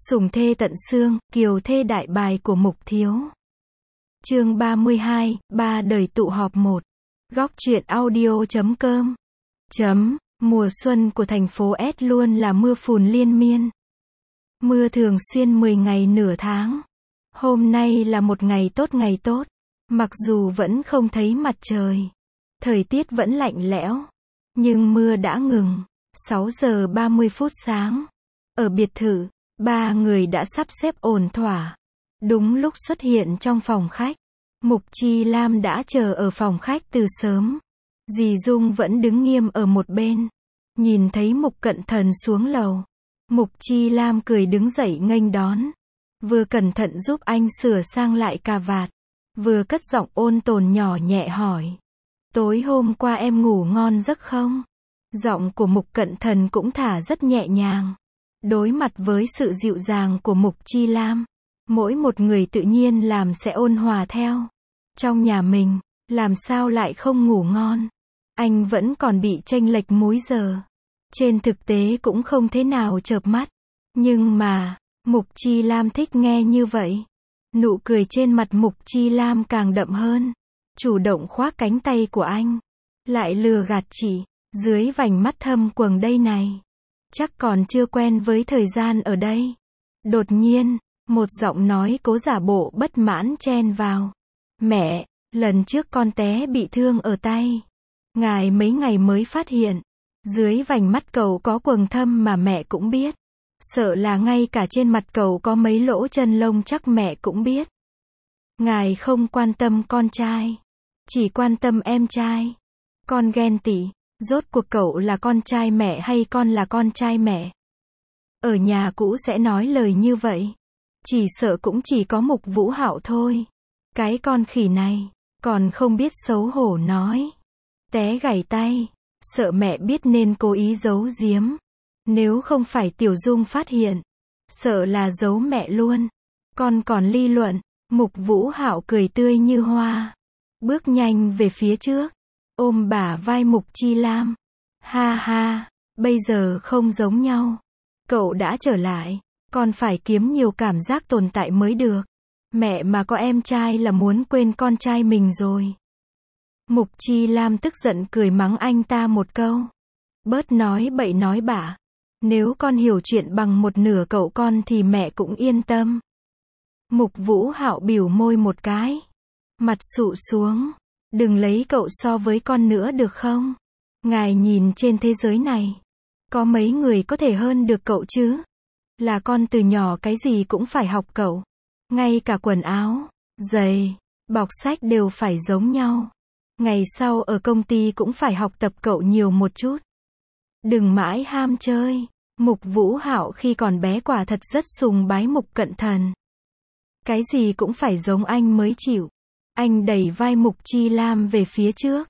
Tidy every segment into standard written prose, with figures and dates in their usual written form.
Sủng thê tận xương, kiều thê đại bài của Mục Thiếu. Chương 32, ba đời tụ họp 1. Góc truyện audio.com. Mùa xuân của thành phố S luôn là mưa phùn liên miên. Mưa thường xuyên 10 ngày nửa tháng. Hôm nay là một ngày tốt. Mặc dù vẫn không thấy mặt trời. Thời tiết vẫn lạnh lẽo. Nhưng mưa đã ngừng. 6 giờ 30 phút sáng. Ở biệt thự, ba người đã sắp xếp ổn thỏa. Đúng lúc xuất hiện trong phòng khách. Mục Chi Lam đã chờ ở phòng khách từ sớm. Dì Dung vẫn đứng nghiêm ở một bên. Nhìn thấy Mục Cận Thần xuống lầu. Mục Chi Lam cười đứng dậy nghênh đón. Vừa cẩn thận giúp anh sửa sang lại cà vạt. Vừa cất giọng ôn tồn nhỏ nhẹ hỏi. Tối hôm qua em ngủ ngon giấc không? Giọng của Mục Cận Thần cũng thả rất nhẹ nhàng. Đối mặt với sự dịu dàng của Mục Chi Lam, mỗi một người tự nhiên làm sẽ ôn hòa theo. Trong nhà mình, làm sao lại không ngủ ngon? Anh vẫn còn bị chênh lệch múi giờ. Trên thực tế cũng không thế nào chợp mắt. Nhưng mà, Mục Chi Lam thích nghe như vậy. Nụ cười trên mặt Mục Chi Lam càng đậm hơn. Chủ động khoác cánh tay của anh. Lại lừa gạt chị, dưới vành mắt thâm quầng đây này. Chắc còn chưa quen với thời gian ở đây. Đột nhiên, một giọng nói cố giả bộ bất mãn chen vào. Mẹ, lần trước con té bị thương ở tay. Ngài mấy ngày mới phát hiện. Dưới vành mắt cậu có quầng thâm mà mẹ cũng biết. Sợ là ngay cả trên mặt cậu có mấy lỗ chân lông chắc mẹ cũng biết. Ngài không quan tâm con trai. Chỉ quan tâm em trai. Con ghen tị. Rốt cuộc cậu là con trai mẹ hay con là con trai mẹ? Ở nhà cũ sẽ nói lời như vậy. Chỉ sợ cũng chỉ có Mục Vũ Hạo thôi. Cái con khỉ này, còn không biết xấu hổ nói. Té gãy tay, sợ mẹ biết nên cố ý giấu giếm. Nếu không phải Tiểu Dung phát hiện, sợ là giấu mẹ luôn. Con còn ly luận, Mục Vũ Hạo cười tươi như hoa. Bước nhanh về phía trước. Ôm bả vai Mục Chi Lam. Ha ha, bây giờ không giống nhau. Cậu đã trở lại, còn phải kiếm nhiều cảm giác tồn tại mới được. Mẹ mà có em trai là muốn quên con trai mình rồi. Mục Chi Lam tức giận cười mắng anh ta một câu. Bớt nói bậy nói bạ. Nếu con hiểu chuyện bằng một nửa cậu con thì mẹ cũng yên tâm. Mục Vũ Hạo bỉu môi một cái. Mặt sụ xuống. Đừng lấy cậu so với con nữa được không? Ngài nhìn trên thế giới này. Có mấy người có thể hơn được cậu chứ? Là con từ nhỏ cái gì cũng phải học cậu. Ngay cả quần áo, giày, bọc sách đều phải giống nhau. Ngày sau ở công ty cũng phải học tập cậu nhiều một chút. Đừng mãi ham chơi. Mục Vũ Hạo khi còn bé quả thật rất sùng bái Mục Cận Thần. Cái gì cũng phải giống anh mới chịu. Anh đẩy vai Mục Chi Lam về phía trước.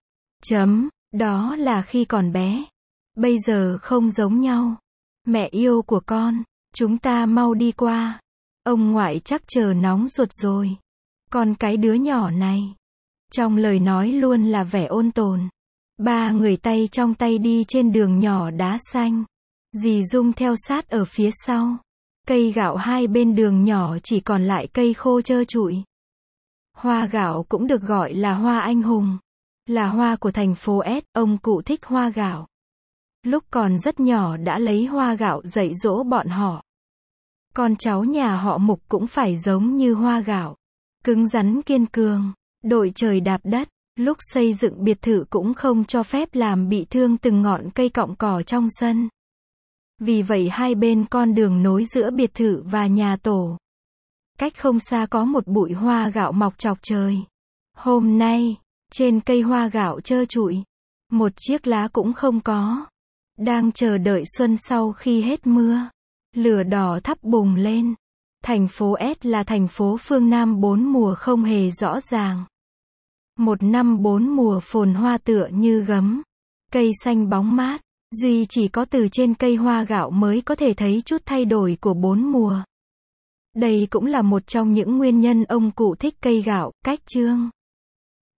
Đó là khi còn bé. Bây giờ không giống nhau. Mẹ yêu của con, chúng ta mau đi qua. Ông ngoại chắc chờ nóng ruột rồi. Còn cái đứa nhỏ này. Trong lời nói luôn là vẻ ôn tồn. Ba người tay trong tay đi trên đường nhỏ đá xanh. Dì Dung theo sát ở phía sau. Cây gạo hai bên đường nhỏ chỉ còn lại cây khô trơ trụi. Hoa gạo cũng được gọi là hoa anh hùng. Là hoa của thành phố S, ông cụ thích hoa gạo. Lúc còn rất nhỏ đã lấy hoa gạo dạy dỗ bọn họ. Con cháu nhà họ Mục cũng phải giống như hoa gạo. Cứng rắn kiên cường, đội trời đạp đất. Lúc xây dựng biệt thự cũng không cho phép làm bị thương từng ngọn cây cọng cỏ trong sân. Vì vậy hai bên con đường nối giữa biệt thự và nhà tổ. Cách không xa có một bụi hoa gạo mọc chọc trời. Hôm nay, trên cây hoa gạo trơ trụi, một chiếc lá cũng không có. Đang chờ đợi xuân sau khi hết mưa. Lửa đỏ thắp bùng lên. Thành phố S là thành phố phương Nam bốn mùa không hề rõ ràng. Một năm bốn mùa phồn hoa tựa như gấm. Cây xanh bóng mát. Duy chỉ có từ trên cây hoa gạo mới có thể thấy chút thay đổi của bốn mùa. Đây cũng là một trong những nguyên nhân ông cụ thích cây gạo, cách chương.